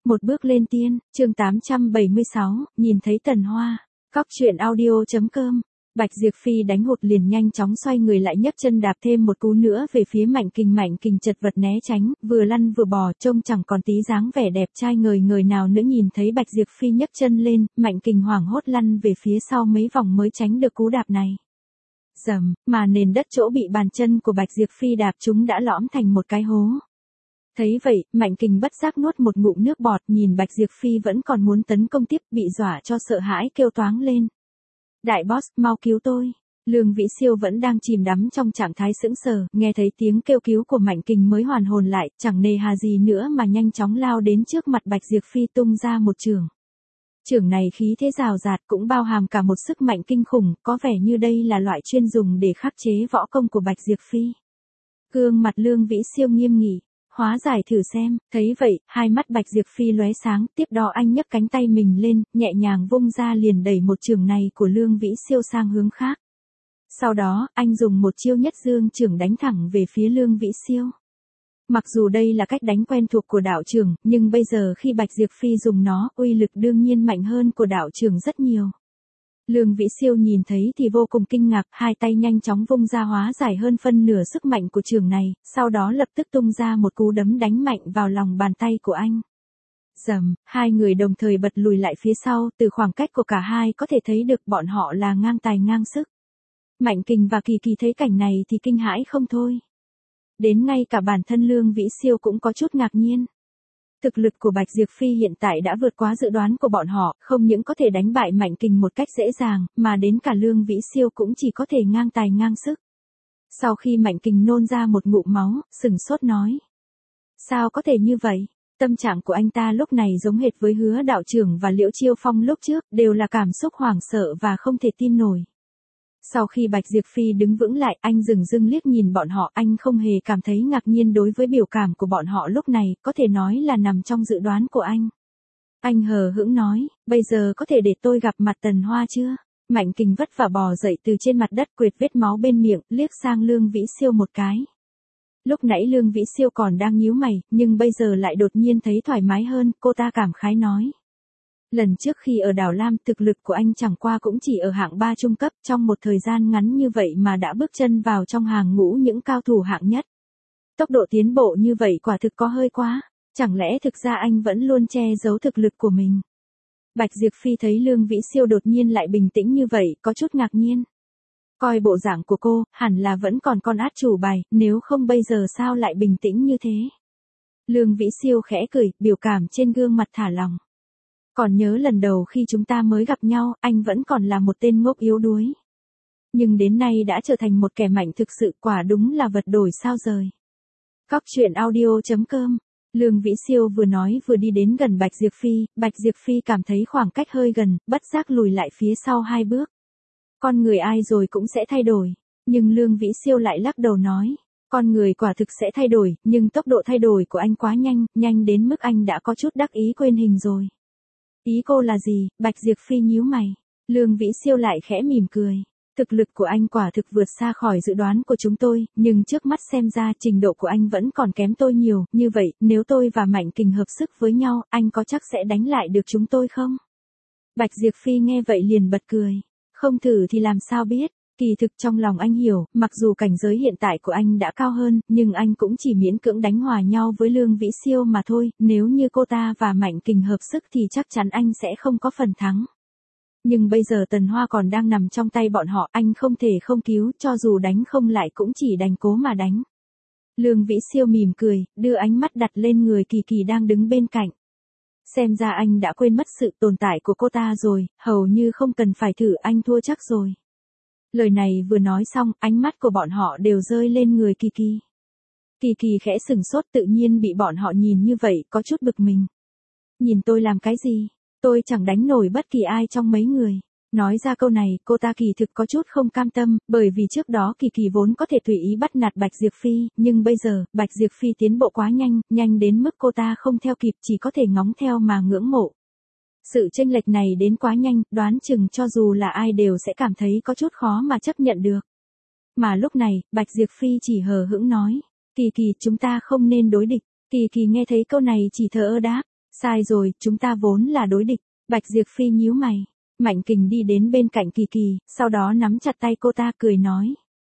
Một bước lên tiên, chương 876, nhìn thấy Tần Hoa. Cóc truyện audio.com. Bạch Diệp Phi đánh hụt liền nhanh chóng xoay người lại nhấc chân đạp thêm một cú nữa về phía Mạnh Kình chật vật né tránh, vừa lăn vừa bò trông chẳng còn tí dáng vẻ đẹp trai ngời ngời nào nữa. Nhìn thấy Bạch Diệp Phi nhấc chân lên, Mạnh Kình hoảng hốt lăn về phía sau mấy vòng mới tránh được cú đạp này. Rầm, mà nền đất chỗ bị bàn chân của Bạch Diệp Phi đạp chúng đã lõm thành một cái hố. Thấy vậy, Mạnh Kình bất giác nuốt một ngụm nước bọt, nhìn Bạch Diệp Phi vẫn còn muốn tấn công tiếp, bị dọa cho sợ hãi kêu toáng lên. Đại boss, mau cứu tôi. Lương Vĩ Siêu vẫn đang chìm đắm trong trạng thái sững sờ, nghe thấy tiếng kêu cứu của Mạnh Kình mới hoàn hồn lại, chẳng nề hà gì nữa mà nhanh chóng lao đến trước mặt Bạch Diệp Phi tung ra một chưởng. Chưởng này khí thế rào rạt cũng bao hàm cả một sức mạnh kinh khủng, có vẻ như đây là loại chuyên dùng để khắc chế võ công của Bạch Diệp Phi. Gương mặt Lương Vĩ Siêu nghiêm nghị. Hóa giải thử xem, thấy vậy, hai mắt Bạch Diệp Phi lóe sáng, tiếp đó anh nhấc cánh tay mình lên, nhẹ nhàng vung ra liền đẩy một chưởng này của Lương Vĩ Siêu sang hướng khác. Sau đó, anh dùng một chiêu nhất dương chưởng đánh thẳng về phía Lương Vĩ Siêu. Mặc dù đây là cách đánh quen thuộc của đạo chưởng, nhưng bây giờ khi Bạch Diệp Phi dùng nó, uy lực đương nhiên mạnh hơn của đạo chưởng rất nhiều. Lương Vĩ Siêu nhìn thấy thì vô cùng kinh ngạc, hai tay nhanh chóng vung ra hóa giải hơn phân nửa sức mạnh của chưởng này, sau đó lập tức tung ra một cú đấm đánh mạnh vào lòng bàn tay của anh. Rầm, hai người đồng thời bật lùi lại phía sau, từ khoảng cách của cả hai có thể thấy được bọn họ là ngang tài ngang sức. Mạnh Kình và Kỳ Kỳ thấy cảnh này thì kinh hãi không thôi. Đến ngay cả bản thân Lương Vĩ Siêu cũng có chút ngạc nhiên. Thực lực của Bạch Diệp Phi hiện tại đã vượt quá dự đoán của bọn họ, không những có thể đánh bại Mạnh Kình một cách dễ dàng, mà đến cả Lương Vĩ Siêu cũng chỉ có thể ngang tài ngang sức. Sau khi Mạnh Kình nôn ra một ngụm máu, sừng sốt nói. Sao có thể như vậy? Tâm trạng của anh ta lúc này giống hệt với Hứa đạo trưởng và Liễu Chiêu Phong lúc trước, đều là cảm xúc hoảng sợ và không thể tin nổi. Sau khi Bạch Diệp Phi đứng vững lại, anh dửng dưng liếc nhìn bọn họ, anh không hề cảm thấy ngạc nhiên đối với biểu cảm của bọn họ lúc này, có thể nói là nằm trong dự đoán của anh. Anh hờ hững nói, bây giờ có thể để tôi gặp mặt Tần Hoa chưa? Mạnh Kình vất vả bò dậy từ trên mặt đất, quệt vết máu bên miệng, liếc sang Lương Vĩ Siêu một cái. Lúc nãy Lương Vĩ Siêu còn đang nhíu mày, nhưng bây giờ lại đột nhiên thấy thoải mái hơn, cô ta cảm khái nói. Lần trước khi ở Đảo Lam, thực lực của anh chẳng qua cũng chỉ ở hạng 3 trung cấp, trong một thời gian ngắn như vậy mà đã bước chân vào trong hàng ngũ những cao thủ hạng nhất. Tốc độ tiến bộ như vậy quả thực có hơi quá, chẳng lẽ thực ra anh vẫn luôn che giấu thực lực của mình? Bạch Diệp Phi thấy Lương Vĩ Siêu đột nhiên lại bình tĩnh như vậy, có chút ngạc nhiên. Coi bộ dạng của cô, hẳn là vẫn còn con át chủ bài, nếu không bây giờ sao lại bình tĩnh như thế? Lương Vĩ Siêu khẽ cười, biểu cảm trên gương mặt thả lỏng. Còn nhớ lần đầu khi chúng ta mới gặp nhau, anh vẫn còn là một tên ngốc yếu đuối. Nhưng đến nay đã trở thành một kẻ mạnh thực sự, quả đúng là vật đổi sao rời. Cóc truyện audio.com. Lương Vĩ Siêu vừa nói vừa đi đến gần Bạch Diệp Phi cảm thấy khoảng cách hơi gần, bất giác lùi lại phía sau 2 bước. Con người ai rồi cũng sẽ thay đổi, nhưng Lương Vĩ Siêu lại lắc đầu nói. Con người quả thực sẽ thay đổi, nhưng tốc độ thay đổi của anh quá nhanh, nhanh đến mức anh đã có chút đắc ý quên hình rồi. Ý cô là gì? Bạch Diệp Phi nhíu mày. Lương Vĩ Siêu lại khẽ mỉm cười. Thực lực của anh quả thực vượt xa khỏi dự đoán của chúng tôi, nhưng trước mắt xem ra trình độ của anh vẫn còn kém tôi nhiều, như vậy, nếu tôi và Mạnh Kình hợp sức với nhau, anh có chắc sẽ đánh lại được chúng tôi không? Bạch Diệp Phi nghe vậy liền bật cười. Không thử thì làm sao biết? Kỳ thực trong lòng anh hiểu, mặc dù cảnh giới hiện tại của anh đã cao hơn, nhưng anh cũng chỉ miễn cưỡng đánh hòa nhau với Lương Vĩ Siêu mà thôi, nếu như cô ta và Mạnh Kình hợp sức thì chắc chắn anh sẽ không có phần thắng. Nhưng bây giờ Tần Hoa còn đang nằm trong tay bọn họ, anh không thể không cứu, cho dù đánh không lại cũng chỉ đành cố mà đánh. Lương Vĩ Siêu mỉm cười, đưa ánh mắt đặt lên người Kỳ Kỳ đang đứng bên cạnh. Xem ra anh đã quên mất sự tồn tại của cô ta rồi, hầu như không cần phải thử, anh thua chắc rồi. Lời này vừa nói xong, ánh mắt của bọn họ đều rơi lên người Kỳ Kỳ. Kỳ Kỳ khẽ sừng sốt, tự nhiên bị bọn họ nhìn như vậy, có chút bực mình. Nhìn tôi làm cái gì? Tôi chẳng đánh nổi bất kỳ ai trong mấy người. Nói ra câu này, cô ta kỳ thực có chút không cam tâm, bởi vì trước đó Kỳ Kỳ vốn có thể tùy ý bắt nạt Bạch Diệp Phi, nhưng bây giờ, Bạch Diệp Phi tiến bộ quá nhanh, nhanh đến mức cô ta không theo kịp, chỉ có thể ngóng theo mà ngưỡng mộ. Sự chênh lệch này đến quá nhanh, đoán chừng cho dù là ai đều sẽ cảm thấy có chút khó mà chấp nhận được. Mà lúc này, Bạch Diệp Phi chỉ hờ hững nói, Kỳ Kỳ, chúng ta không nên đối địch. Kỳ Kỳ nghe thấy câu này chỉ thờ ơ đáp, Sai rồi, chúng ta vốn là đối địch. Bạch Diệp Phi nhíu mày. Mạnh Kình đi đến bên cạnh Kỳ Kỳ, sau đó nắm chặt tay cô ta cười nói.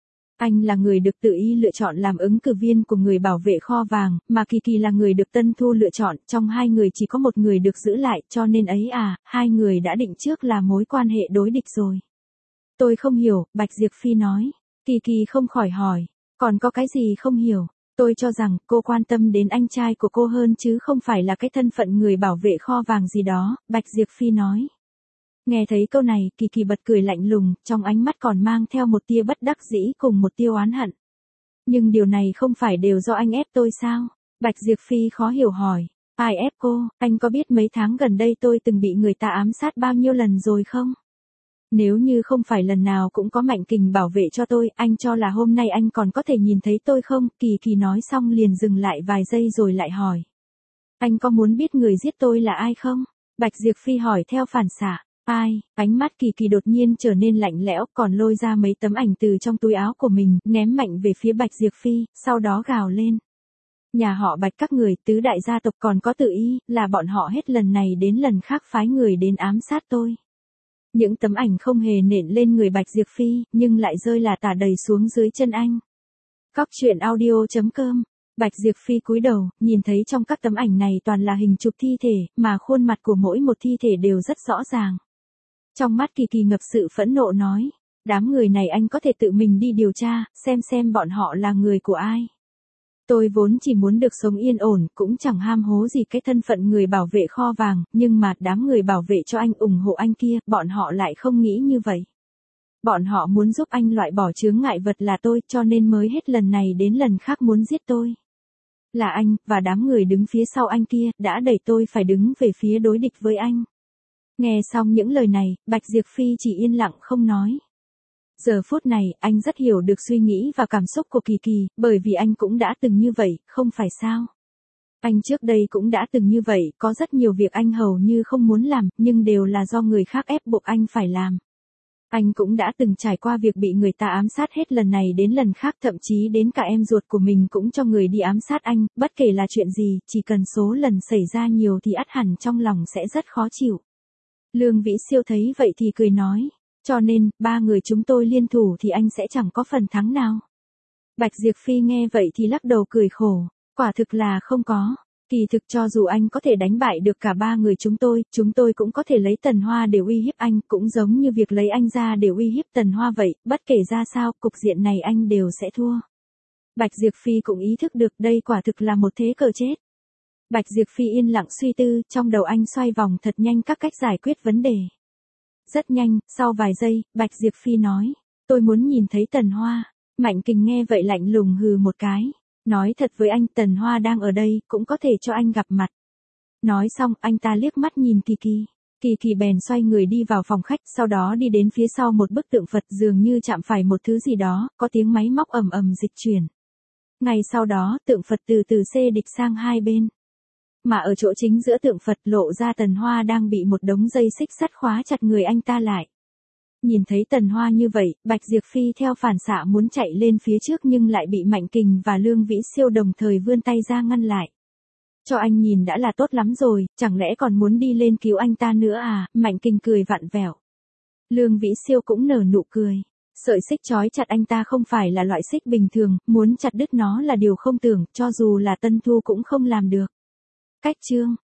Anh là người được tự ý lựa chọn làm ứng cử viên của người bảo vệ kho vàng, mà Kỳ Kỳ là người được Tân Thu lựa chọn, trong hai người chỉ có một người được giữ lại, cho nên ấy à, hai người đã định trước là mối quan hệ đối địch rồi. Tôi không hiểu, Bạch Diệp Phi nói. Kỳ Kỳ không khỏi hỏi, còn có cái gì không hiểu? Tôi cho rằng cô quan tâm đến anh trai của cô hơn chứ không phải là cái thân phận người bảo vệ kho vàng gì đó, Bạch Diệp Phi nói. Nghe thấy câu này, Kỳ Kỳ bật cười lạnh lùng, trong ánh mắt còn mang theo một tia bất đắc dĩ cùng một tia oán hận. Nhưng điều này không phải đều do anh ép tôi sao? Bạch Diệp Phi khó hiểu hỏi. Ai ép cô, anh có biết mấy tháng gần đây tôi từng bị người ta ám sát bao nhiêu lần rồi không? Nếu như không phải lần nào cũng có Mạnh Kình bảo vệ cho tôi, anh cho là hôm nay anh còn có thể nhìn thấy tôi không? Kỳ Kỳ nói xong liền dừng lại vài giây rồi lại hỏi. Anh có muốn biết người giết tôi là ai không? Bạch Diệp Phi hỏi theo phản xạ. Ai? Ánh mắt Kỳ Kỳ đột nhiên trở nên lạnh lẽo, còn lôi ra mấy tấm ảnh từ trong túi áo của mình, ném mạnh về phía Bạch Diệp Phi, sau đó gào lên. Nhà họ Bạch các người, tứ đại gia tộc còn có tự ý, là bọn họ hết lần này đến lần khác phái người đến ám sát tôi. Những tấm ảnh không hề nện lên người Bạch Diệp Phi, nhưng lại rơi là tả đầy xuống dưới chân anh. Cóc truyện audio.com. Bạch Diệp Phi cúi đầu, nhìn thấy trong các tấm ảnh này toàn là hình chụp thi thể, mà khuôn mặt của mỗi một thi thể đều rất rõ ràng. Trong mắt Kỳ Kỳ ngập sự phẫn nộ nói, đám người này anh có thể tự mình đi điều tra, xem bọn họ là người của ai. Tôi vốn chỉ muốn được sống yên ổn, cũng chẳng ham hố gì cái thân phận người bảo vệ kho vàng, nhưng mà đám người bảo vệ cho anh ủng hộ anh kia, bọn họ lại không nghĩ như vậy. Bọn họ muốn giúp anh loại bỏ chướng ngại vật là tôi, cho nên mới hết lần này đến lần khác muốn giết tôi. Là anh, và đám người đứng phía sau anh kia, đã đẩy tôi phải đứng về phía đối địch với anh. Nghe xong những lời này, Bạch Diệp Phi chỉ yên lặng không nói. Giờ phút này, anh rất hiểu được suy nghĩ và cảm xúc của Kỳ Kỳ, bởi vì anh cũng đã từng như vậy, không phải sao? Anh trước đây cũng đã từng như vậy, có rất nhiều việc anh hầu như không muốn làm, nhưng đều là do người khác ép buộc anh phải làm. Anh cũng đã từng trải qua việc bị người ta ám sát hết lần này đến lần khác, thậm chí đến cả em ruột của mình cũng cho người đi ám sát anh, bất kể là chuyện gì, chỉ cần số lần xảy ra nhiều thì ắt hẳn trong lòng sẽ rất khó chịu. Lương Vĩ Siêu thấy vậy thì cười nói, cho nên, ba người chúng tôi liên thủ thì anh sẽ chẳng có phần thắng nào. Bạch Diệp Phi nghe vậy thì lắc đầu cười khổ, quả thực là không có. Kỳ thực cho dù anh có thể đánh bại được cả ba người chúng tôi cũng có thể lấy Tần Hoa để uy hiếp anh, cũng giống như việc lấy anh ra để uy hiếp Tần Hoa vậy, bất kể ra sao, cục diện này anh đều sẽ thua. Bạch Diệp Phi cũng ý thức được đây quả thực là một thế cờ chết. Bạch Diệp Phi yên lặng suy tư, trong đầu anh xoay vòng thật nhanh các cách giải quyết vấn đề. Rất nhanh, sau vài giây, Bạch Diệp Phi nói, tôi muốn nhìn thấy Tần Hoa. Mạnh Kình nghe vậy lạnh lùng hừ một cái. Nói thật với anh, Tần Hoa đang ở đây, cũng có thể cho anh gặp mặt. Nói xong, anh ta liếc mắt nhìn Kỳ Kỳ. Kỳ Kỳ bèn xoay người đi vào phòng khách, sau đó đi đến phía sau một bức tượng Phật, dường như chạm phải một thứ gì đó, có tiếng máy móc ầm ầm dịch chuyển. Ngay sau đó, tượng Phật từ từ xê địch sang hai bên. Mà ở chỗ chính giữa tượng Phật lộ ra Tần Hoa đang bị một đống dây xích sắt khóa chặt người anh ta lại. Nhìn thấy Tần Hoa như vậy, Bạch Diệp Phi theo phản xạ muốn chạy lên phía trước nhưng lại bị Mạnh Kình và Lương Vĩ Siêu đồng thời vươn tay ra ngăn lại. Cho anh nhìn đã là tốt lắm rồi, chẳng lẽ còn muốn đi lên cứu anh ta nữa à? Mạnh Kình cười vặn vẹo. Lương Vĩ Siêu cũng nở nụ cười. Sợi xích trói chặt anh ta không phải là loại xích bình thường, muốn chặt đứt nó là điều không tưởng, cho dù là Tân Thu cũng không làm được. Cách chương